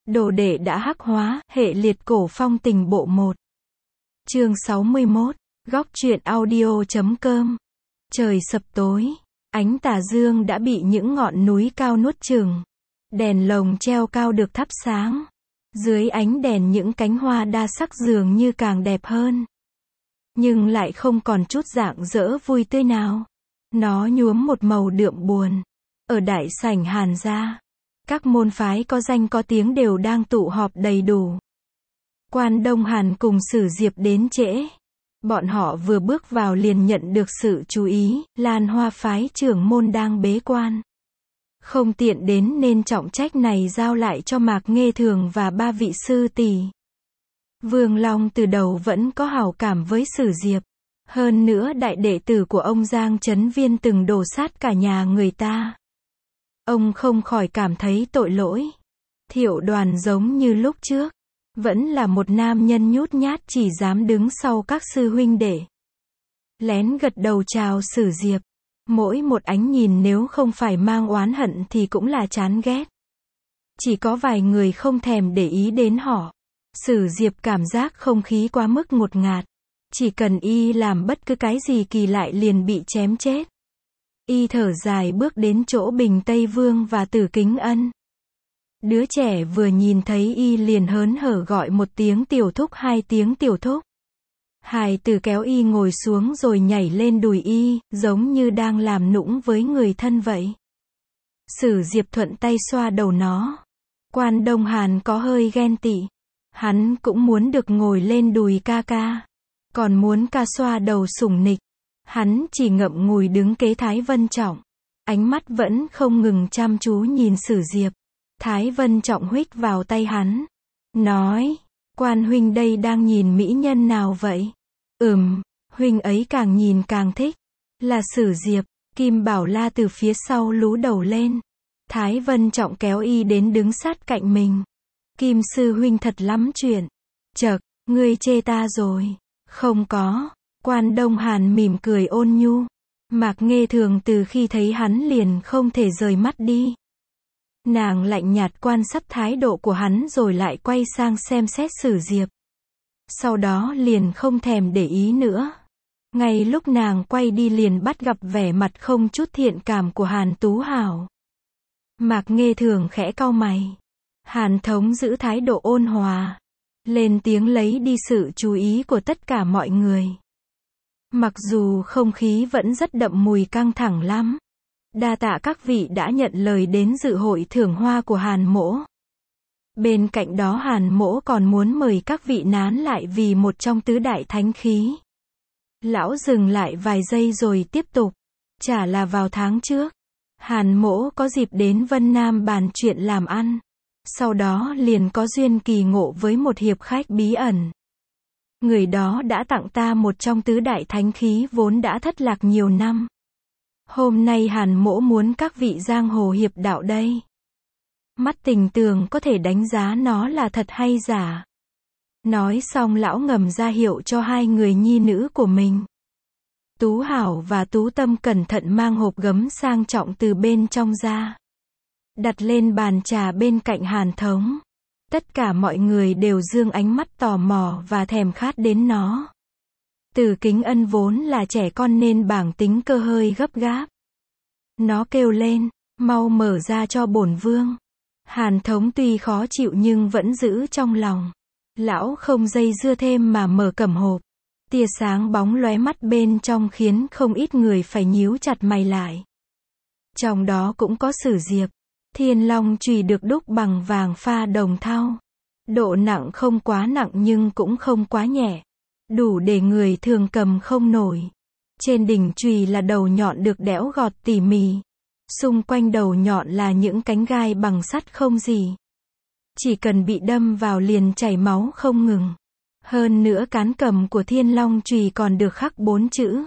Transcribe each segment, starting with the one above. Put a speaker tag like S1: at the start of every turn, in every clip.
S1: Đồ đệ đã hắc hóa, hệ liệt cổ phong tình bộ 1. Chương 61, góc truyện audio.com. Trời sập tối, ánh tà dương đã bị những ngọn núi cao nuốt chửng. Đèn lồng treo cao được thắp sáng. Dưới ánh đèn những cánh hoa đa sắc dường như càng đẹp hơn. Nhưng lại không còn chút rạng rỡ vui tươi nào. Nó nhuốm một màu đượm buồn. Ở đại sảnh Hàn gia, các môn phái có danh có tiếng đều đang tụ họp đầy đủ. Quan Đông Hàn cùng Sử Diệp đến trễ. Bọn họ vừa bước vào liền nhận được sự chú ý, Lan Hoa phái trưởng môn đang bế quan. Không tiện đến nên trọng trách này giao lại cho Mạc Nghê Thường và ba vị sư tỷ. Vương Long từ đầu vẫn có hảo cảm với Sử Diệp. Hơn nữa đại đệ tử của ông Giang Chấn Viên từng đổ sát cả nhà người ta. Ông không khỏi cảm thấy tội lỗi. Thiệu Đoàn giống như lúc trước, vẫn là một nam nhân nhút nhát chỉ dám đứng sau các sư huynh đệ. Lén gật đầu chào Sử Diệp. Mỗi một ánh nhìn nếu không phải mang oán hận thì cũng là chán ghét. Chỉ có vài người không thèm để ý đến họ. Sử Diệp cảm giác không khí quá mức ngột ngạt. Chỉ cần y làm bất cứ cái gì kỳ lạ liền bị chém chết. Y thở dài bước đến chỗ Bình Tây Vương và Tử Kính Ân. Đứa trẻ vừa nhìn thấy y liền hớn hở gọi một tiếng tiểu thúc, hai tiếng tiểu thúc. Hài tử kéo y ngồi xuống rồi nhảy lên đùi y, giống như đang làm nũng với người thân vậy. Sử Diệp thuận tay xoa đầu nó. Quan Đông Hàn có hơi ghen tị. Hắn cũng muốn được ngồi lên đùi ca ca. Còn muốn ca xoa đầu sủng nịch. Hắn chỉ ngậm ngùi đứng kế Thái Vân Trọng. Ánh mắt vẫn không ngừng chăm chú nhìn Sử Diệp. Thái Vân Trọng huých vào tay hắn. Nói, Quan huynh đây đang nhìn mỹ nhân nào vậy? Huynh ấy càng nhìn càng thích. Là Sử Diệp. Kim Bảo La từ phía sau lú đầu lên. Thái Vân Trọng kéo y đến đứng sát cạnh mình. Kim sư huynh thật lắm chuyện. Chậc, ngươi chê ta rồi. Không có. Quan Đông Hàn mỉm cười ôn nhu. Mạc Nghê Thường từ khi thấy hắn liền không thể rời mắt đi. Nàng lạnh nhạt quan sát thái độ của hắn rồi lại quay sang xem xét Sử Diệp. Sau đó liền không thèm để ý nữa. Ngay lúc nàng quay đi liền bắt gặp vẻ mặt không chút thiện cảm của Hàn Tú Hảo. Mạc Nghê Thường khẽ cau mày. Hàn Thống giữ thái độ ôn hòa. Lên tiếng lấy đi sự chú ý của tất cả mọi người. Mặc dù không khí vẫn rất đậm mùi căng thẳng lắm. Đa tạ các vị đã nhận lời đến dự hội thưởng hoa của Hàn mỗ. Bên cạnh đó Hàn mỗ còn muốn mời các vị nán lại vì một trong tứ đại thánh khí. Lão dừng lại vài giây rồi tiếp tục. Chả là vào tháng trước, Hàn mỗ có dịp đến Vân Nam bàn chuyện làm ăn. Sau đó liền có duyên kỳ ngộ với một hiệp khách bí ẩn. Người đó đã tặng ta một trong tứ đại thánh khí vốn đã thất lạc nhiều năm. Hôm nay Hàn mỗ muốn các vị giang hồ hiệp đạo đây. Mắt tình tường có thể đánh giá nó là thật hay giả. Nói xong lão ngầm ra hiệu cho hai người nhi nữ của mình. Tú Hảo và Tú Tâm cẩn thận mang hộp gấm sang trọng từ bên trong ra. Đặt lên bàn trà bên cạnh Hàn Thống. Tất cả mọi người đều dương ánh mắt tò mò và thèm khát đến nó. Tử Kính Ân vốn là trẻ con nên bảng tính cơ hơi gấp gáp. Nó kêu lên, mau mở ra cho bổn vương. Hàn Thống tuy khó chịu nhưng vẫn giữ trong lòng. Lão không dây dưa thêm mà mở cẩm hộp. Tia sáng bóng lóe mắt bên trong khiến không ít người phải nhíu chặt mày lại. Trong đó cũng có Sử Diệp. Thiên Long chùy được đúc bằng vàng pha đồng thau. Độ nặng không quá nặng nhưng cũng không quá nhẹ. Đủ để người thường cầm không nổi. Trên đỉnh chùy là đầu nhọn được đẽo gọt tỉ mỉ. Xung quanh đầu nhọn là những cánh gai bằng sắt không gì. Chỉ cần bị đâm vào liền chảy máu không ngừng. Hơn nữa cán cầm của Thiên Long chùy còn được khắc 4 chữ.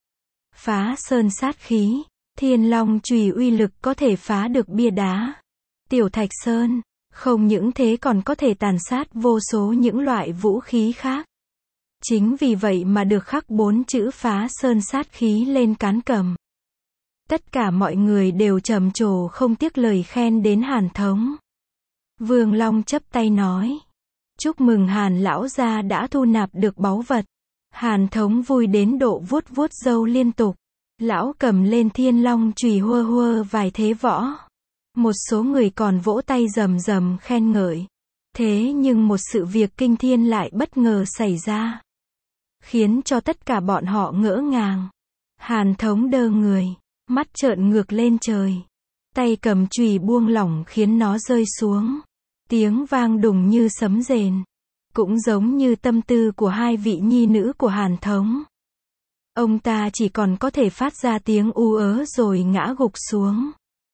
S1: Phá sơn sát khí. Thiên Long chùy uy lực có thể phá được bia đá, tiểu thạch sơn. Không những thế còn có thể tàn sát vô số những loại vũ khí khác. Chính vì vậy mà được khắc 4 chữ phá sơn sát khí lên cán cầm. Tất cả mọi người đều trầm trồ không tiếc lời khen đến Hàn Thống. Vương Long chắp tay nói. Chúc mừng Hàn lão gia đã thu nạp được báu vật. Hàn Thống vui đến độ vuốt vuốt râu liên tục. Lão cầm lên Thiên Long chùy hua hua vài thế võ. Một số người còn vỗ tay rầm rầm khen ngợi. Thế nhưng một sự việc kinh thiên lại bất ngờ xảy ra, khiến cho tất cả bọn họ ngỡ ngàng. Hàn Thống đơ người, mắt trợn ngược lên trời. Tay cầm chùy buông lỏng khiến nó rơi xuống. Tiếng vang đùng như sấm rền. Cũng giống như tâm tư của hai vị nhi nữ của Hàn Thống. Ông ta chỉ còn có thể phát ra tiếng u ớ rồi ngã gục xuống.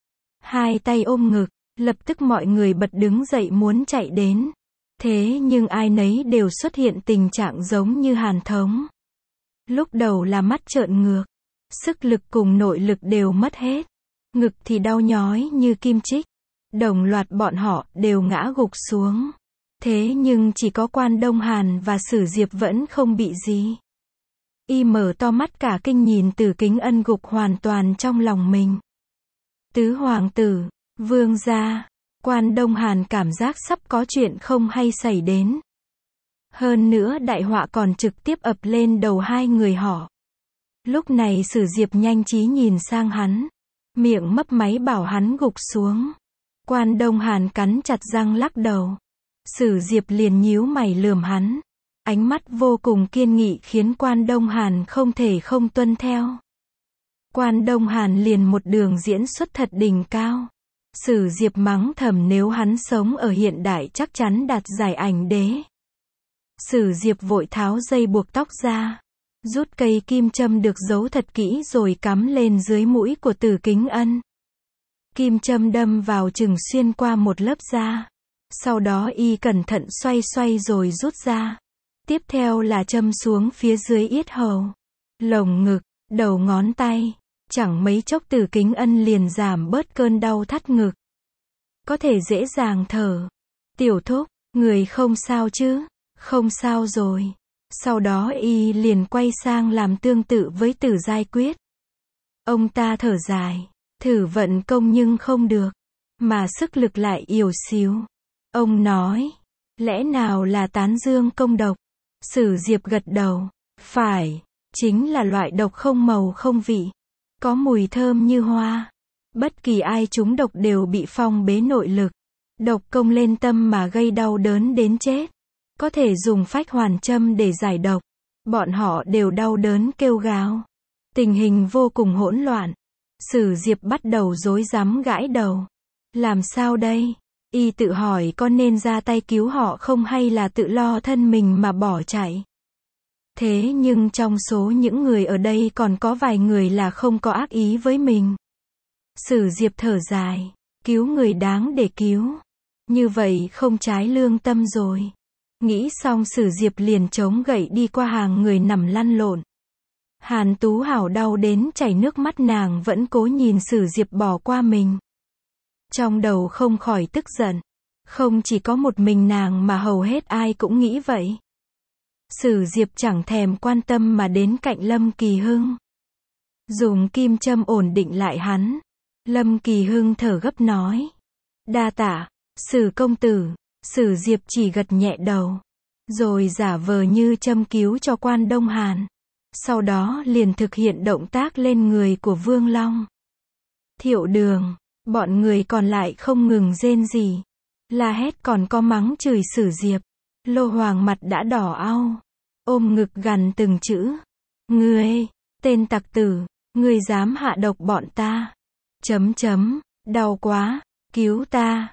S1: Hai tay ôm ngực, lập tức mọi người bật đứng dậy muốn chạy đến. Thế nhưng ai nấy đều xuất hiện tình trạng giống như Hàn Thống. Lúc đầu là mắt trợn ngược, sức lực cùng nội lực đều mất hết. Ngực thì đau nhói như kim chích. Đồng loạt bọn họ đều ngã gục xuống. Thế nhưng chỉ có Quan Đông Hàn và Sử Diệp vẫn không bị gì. Y mở to mắt cả kinh nhìn Tử Kính Ân gục hoàn toàn trong lòng mình. Tứ hoàng tử, vương gia, Quan Đông Hàn cảm giác sắp có chuyện không hay xảy đến. Hơn nữa đại họa còn trực tiếp ập lên đầu hai người họ. Lúc này Sử Diệp nhanh trí nhìn sang hắn. Miệng mấp máy bảo hắn gục xuống. Quan Đông Hàn cắn chặt răng lắc đầu. Sử Diệp liền nhíu mày lườm hắn. Ánh mắt vô cùng kiên nghị khiến Quan Đông Hàn không thể không tuân theo. Quan Đông Hàn liền một đường diễn xuất thật đỉnh cao. Sử Diệp mắng thầm nếu hắn sống ở hiện đại chắc chắn đạt giải ảnh đế. Sử Diệp vội tháo dây buộc tóc ra. Rút cây kim châm được giấu thật kỹ rồi cắm lên dưới mũi của Tử Kính Ân. Kim châm đâm vào chừng xuyên qua một lớp da. Sau đó y cẩn thận xoay xoay rồi rút ra. Tiếp theo là châm xuống phía dưới yết hầu, lồng ngực, đầu ngón tay. Chẳng mấy chốc Tử Kính Ân liền giảm bớt cơn đau thắt ngực. Có thể dễ dàng thở. Tiểu thúc, người không sao chứ? Không sao rồi. Sau đó y liền quay sang làm tương tự với Tử Giai Quyết. Ông ta thở dài, thử vận công nhưng không được, mà sức lực lại yếu xíu. Ông nói, lẽ nào là tán dương công độc? Sử Diệp gật đầu, phải, chính là loại độc không màu không vị, có mùi thơm như hoa. Bất kỳ ai trúng độc đều bị phong bế nội lực. Độc công lên tâm mà gây đau đớn đến chết. Có thể dùng phách hoàn châm để giải độc. Bọn họ đều đau đớn kêu gào. Tình hình vô cùng hỗn loạn. Sử Diệp bắt đầu rối rắm gãi đầu. Làm sao đây? Y tự hỏi có nên ra tay cứu họ không hay là tự lo thân mình mà bỏ chạy. Thế nhưng trong số những người ở đây còn có vài người là không có ác ý với mình. Sử Diệp thở dài, cứu người đáng để cứu. Như vậy không trái lương tâm rồi. Nghĩ xong Sử Diệp liền chống gậy đi qua hàng người nằm lăn lộn. Hàn Tú Hảo đau đến chảy nước mắt, nàng vẫn cố nhìn Sử Diệp bỏ qua mình. Trong đầu không khỏi tức giận. Không chỉ có một mình nàng mà hầu hết ai cũng nghĩ vậy. Sử Diệp chẳng thèm quan tâm mà đến cạnh Lâm Kỳ Hưng. Dùng kim châm ổn định lại hắn. Lâm Kỳ Hưng thở gấp nói. Đa tạ, Sử công tử. Sử Diệp chỉ gật nhẹ đầu. Rồi giả vờ như châm cứu cho Quan Đông Hàn. Sau đó liền thực hiện động tác lên người của Vương Long. Thiệu Đường, bọn người còn lại không ngừng rên rỉ, la hét còn có mắng chửi Sử Diệp. Lô Hoàng mặt đã đỏ au, ôm ngực gằn từng chữ. Ngươi, tên tặc tử, ngươi dám hạ độc bọn ta. Đau quá, cứu ta.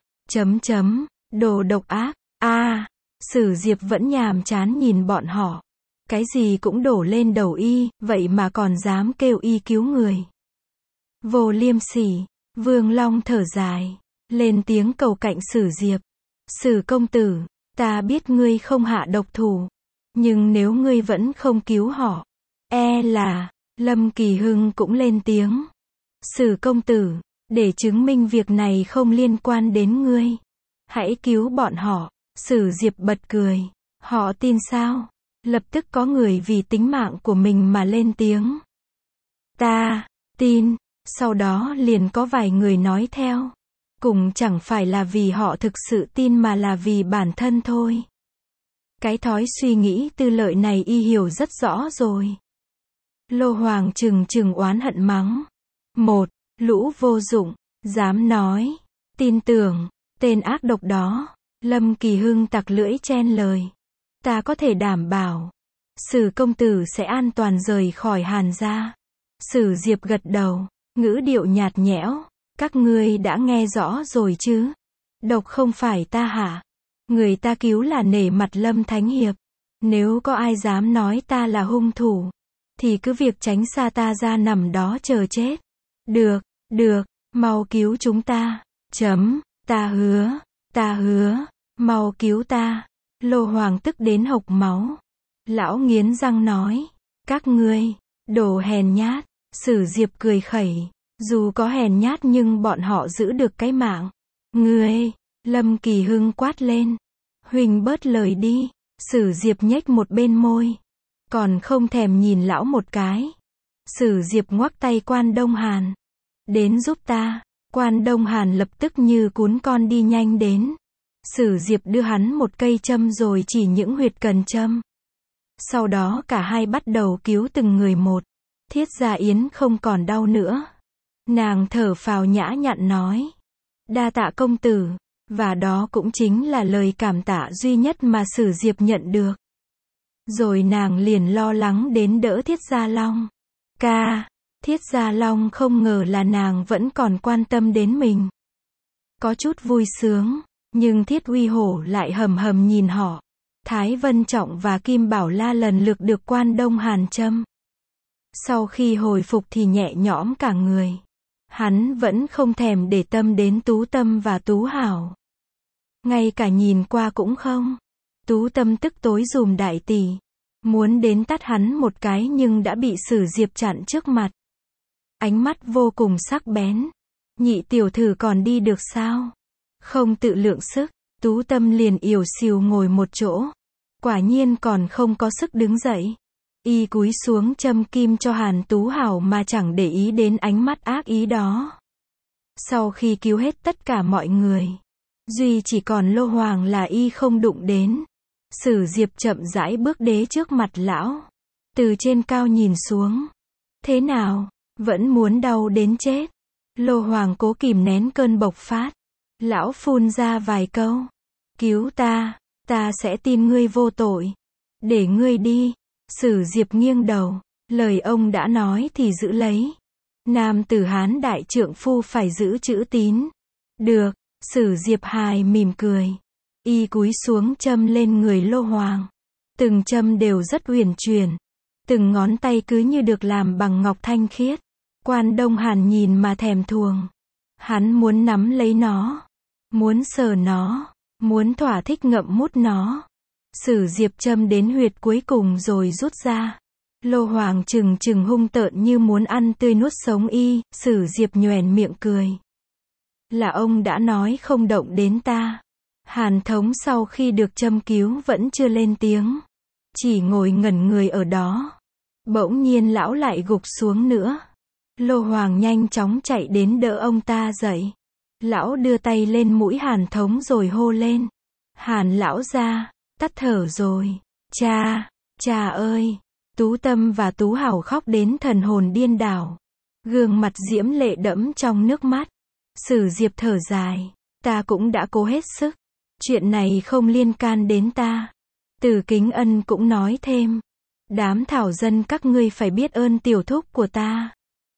S1: Đồ độc ác. Sử Diệp vẫn nhàm chán nhìn bọn họ. Cái gì cũng đổ lên đầu y, vậy mà còn dám kêu y cứu người. Vô liêm sỉ. Vương Long thở dài, lên tiếng cầu cạnh Sử Diệp. Sử công tử, ta biết ngươi không hạ độc thủ. Nhưng nếu ngươi vẫn không cứu họ, là... Lâm Kỳ Hưng cũng lên tiếng. Sử công tử, để chứng minh việc này không liên quan đến ngươi, hãy cứu bọn họ. Sử Diệp bật cười. Họ tin sao? Lập tức có người vì tính mạng của mình mà lên tiếng. Ta tin. Sau đó liền có vài người nói theo. Cùng chẳng phải là vì họ thực sự tin mà là vì bản thân thôi. Cái thói suy nghĩ tư lợi này y hiểu rất rõ rồi. Lô Hoàng trừng oán hận mắng. Một, lũ vô dụng, dám nói, tin tưởng, tên ác độc đó. Lâm Kỳ Hưng tặc lưỡi chen lời. Ta có thể đảm bảo, Sử công tử sẽ an toàn rời khỏi Hàn gia. Sử Diệp gật đầu, ngữ điệu nhạt nhẽo. Các ngươi đã nghe rõ rồi chứ? Độc không phải ta hả? Người ta cứu là nể mặt Lâm Thánh Hiệp. Nếu có ai dám nói ta là hung thủ, thì cứ việc tránh xa ta ra nằm đó chờ chết. Được, mau cứu chúng ta. Ta hứa, mau cứu ta. Lô Hoàng tức đến hộc máu. Lão nghiến răng nói, các ngươi, đồ hèn nhát. Sử Diệp cười khẩy, dù có hèn nhát nhưng bọn họ giữ được cái mạng. Ngươi, Lâm Kỳ Hưng quát lên. Huỳnh bớt lời đi. Sử Diệp nhếch một bên môi, còn không thèm nhìn lão một cái. Sử Diệp ngoắc tay Quan Đông Hàn. Đến giúp ta. Quan Đông Hàn lập tức như cún con đi nhanh đến. Sử Diệp đưa hắn một cây châm rồi chỉ những huyệt cần châm. Sau đó cả hai bắt đầu cứu từng người một. Thiết Gia Yến không còn đau nữa. Nàng thở phào nhã nhặn nói. Đa tạ công tử. Và đó cũng chính là lời cảm tạ duy nhất mà Sử Diệp nhận được. Rồi nàng liền lo lắng đến đỡ Thiết Gia Long. Thiết Gia Long không ngờ là nàng vẫn còn quan tâm đến mình. Có chút vui sướng, nhưng Thiết Uy Hổ lại hầm nhìn họ. Thái Vân Trọng và Kim Bảo La lần lượt được Quan Đông Hàn châm. Sau khi hồi phục thì nhẹ nhõm cả người. Hắn vẫn không thèm để tâm đến Tú Tâm và Tú Hảo. Ngay cả nhìn qua cũng không. Tú Tâm tức tối giùm đại tỷ. Muốn đến tát hắn một cái nhưng đã bị Sử Diệp chặn trước mặt. Ánh mắt vô cùng sắc bén. Nhị tiểu thư còn đi được sao? Không tự lượng sức. Tú Tâm liền ỉu xìu ngồi một chỗ. Quả nhiên còn không có sức đứng dậy. Y cúi xuống châm kim cho Hàn Tú Hảo mà chẳng để ý đến ánh mắt ác ý đó. Sau khi cứu hết tất cả mọi người, duy chỉ còn Lô Hoàng là y không đụng đến. Sử Diệp chậm rãi bước đến trước mặt lão. Từ trên cao nhìn xuống. Thế nào? Vẫn muốn đau đến chết. Lô Hoàng cố kìm nén cơn bộc phát. Lão phun ra vài câu. Cứu ta, ta sẽ tin ngươi vô tội. Để ngươi đi. Sử Diệp nghiêng đầu. Lời ông đã nói thì giữ lấy. Nam tử Hán đại trượng phu phải giữ chữ tín. Được. Sử Diệp hài mỉm cười. Y cúi xuống châm lên người Lô Hoàng. Từng châm đều rất uyển chuyển. Từng ngón tay cứ như được làm bằng ngọc thanh khiết. Quan Đông Hàn nhìn mà thèm thuồng. Hắn muốn nắm lấy nó. Muốn sờ nó. Muốn thỏa thích ngậm mút nó. Sử Diệp châm đến huyệt cuối cùng rồi rút ra. Lô Hoàng trừng hung tợn như muốn ăn tươi nuốt sống y. Sử Diệp nhoẻn miệng cười. Là ông đã nói không động đến ta. Hàn Thống sau khi được châm cứu vẫn chưa lên tiếng. Chỉ ngồi ngẩn người ở đó. Bỗng nhiên lão lại gục xuống nữa. Lô Hoàng nhanh chóng chạy đến đỡ ông ta dậy. Lão đưa tay lên mũi Hàn Thống rồi hô lên. Hàn lão gia, tắt thở rồi. Cha ơi. Tú Tâm và Tú Hảo khóc đến thần hồn điên đảo. Gương mặt diễm lệ đẫm trong nước mắt. Sử Diệp thở dài. Ta cũng đã cố hết sức. Chuyện này không liên can đến ta. Từ Kính Ân cũng nói thêm. Đám thảo dân các ngươi phải biết ơn tiểu thúc của ta.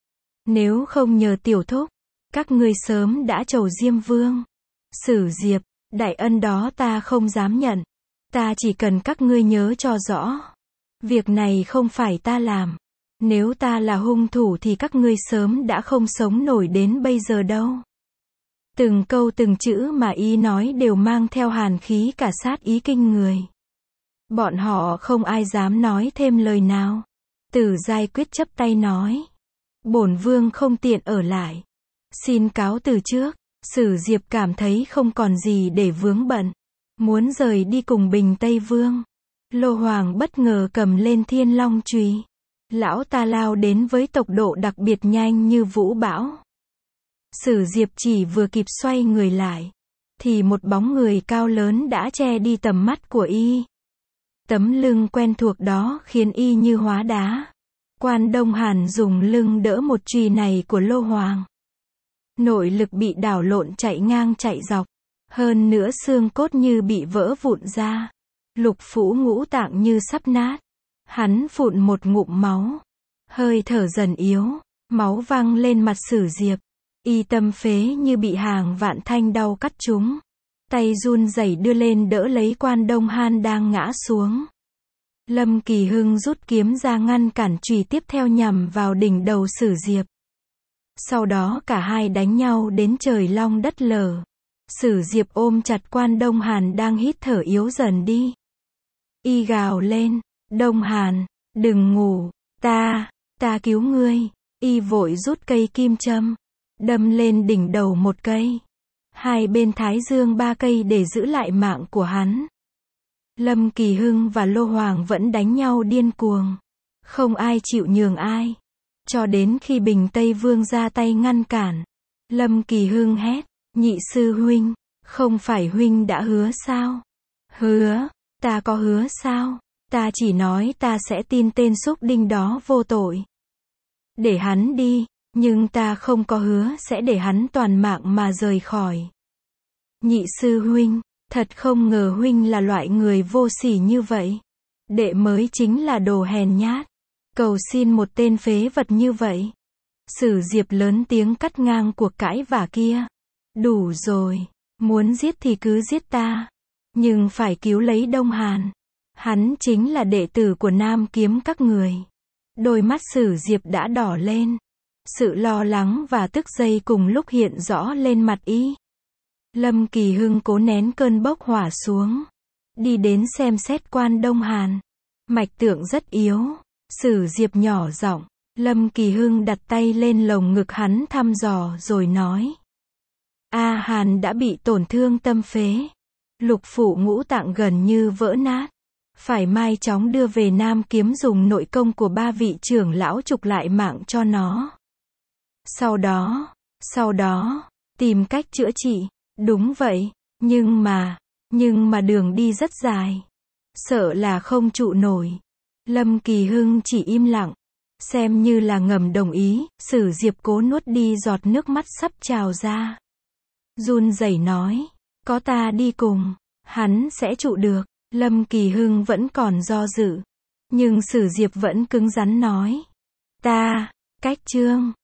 S1: Nếu không nhờ tiểu thúc, các ngươi sớm đã trầu Diêm Vương. Sử Diệp, đại ân đó ta không dám nhận. Ta chỉ cần các ngươi nhớ cho rõ. Việc này không phải ta làm. Nếu ta là hung thủ thì các ngươi sớm đã không sống nổi đến bây giờ đâu. Từng câu từng chữ mà y nói đều mang theo hàn khí cả sát ý kinh người. Bọn họ không ai dám nói thêm lời nào. Tử Giai Quyết chắp tay nói. Bổn vương không tiện ở lại. Xin cáo từ trước. Sử Diệp cảm thấy không còn gì để vướng bận. Muốn rời đi cùng Bình Tây Vương. Lô Hoàng bất ngờ cầm lên Thiên Long chùy. Lão ta lao đến với tốc độ đặc biệt nhanh như vũ bão. Sử Diệp chỉ vừa kịp xoay người lại, thì một bóng người cao lớn đã che đi tầm mắt của y. Tấm lưng quen thuộc đó khiến y như hóa đá. Quan Đông Hàn dùng lưng đỡ một chùy này của Lô Hoàng. Nội lực bị đảo lộn chạy ngang chạy dọc. Hơn nữa xương cốt như bị vỡ vụn ra. Lục phủ ngũ tạng như sắp nát. Hắn phụn một ngụm máu. Hơi thở dần yếu. Máu văng lên mặt Sử Diệp. Y tâm phế như bị hàng vạn thanh đau cắt trúng. Tay run rẩy đưa lên đỡ lấy Quan Đông Hàn đang ngã xuống. Lâm Kỳ Hưng rút kiếm ra ngăn cản chùy tiếp theo nhằm vào đỉnh đầu Sử Diệp. Sau đó cả hai đánh nhau đến trời long đất lở. Sử Diệp ôm chặt Quan Đông Hàn đang hít thở yếu dần đi. Y gào lên, Đông Hàn, đừng ngủ, ta cứu ngươi. Y vội rút cây kim châm, đâm lên đỉnh đầu một cây. Hai bên thái dương 3 cây để giữ lại mạng của hắn. Lâm Kỳ Hưng và Lô Hoàng vẫn đánh nhau điên cuồng. Không ai chịu nhường ai. Cho đến khi Bình Tây Vương ra tay ngăn cản. Lâm Kỳ Hưng hét, nhị sư huynh, không phải huynh đã hứa sao? Hứa, ta có hứa sao? Ta chỉ nói ta sẽ tin tên súc đinh đó vô tội. Để hắn đi, nhưng ta không có hứa sẽ để hắn toàn mạng mà rời khỏi. Nhị sư huynh, thật không ngờ huynh là loại người vô sỉ như vậy. Đệ mới chính là đồ hèn nhát. Cầu xin một tên phế vật như vậy. Sử Diệp lớn tiếng cắt ngang cuộc cãi vã kia. Đủ rồi, muốn giết thì cứ giết ta. Nhưng phải cứu lấy Đông Hàn. Hắn chính là đệ tử của Nam Kiếm các người. Đôi mắt Sử Diệp đã đỏ lên. Sự lo lắng và tức giây cùng lúc hiện rõ lên mặt y. Lâm Kỳ Hưng cố nén cơn bốc hỏa xuống. Đi đến xem xét Quan Đông Hàn. Mạch tượng rất yếu. Sử Diệp nhỏ giọng. Lâm Kỳ Hưng đặt tay lên lồng ngực hắn thăm dò rồi nói. A Hàn đã bị tổn thương tâm phế. Lục phủ ngũ tạng gần như vỡ nát. Phải mai chóng đưa về Nam Kiếm dùng nội công của 3 vị trưởng lão trục lại mạng cho nó. Sau đó, tìm cách chữa trị. Đúng vậy, nhưng mà đường đi rất dài. Sợ là không trụ nổi. Lâm Kỳ Hưng chỉ im lặng. Xem như là ngầm đồng ý, Sử Diệp cố nuốt đi giọt nước mắt sắp trào ra. Run rẩy nói, có ta đi cùng, hắn sẽ trụ được. Lâm Kỳ Hưng vẫn còn do dự. Nhưng Sử Diệp vẫn cứng rắn nói. Cách Trương,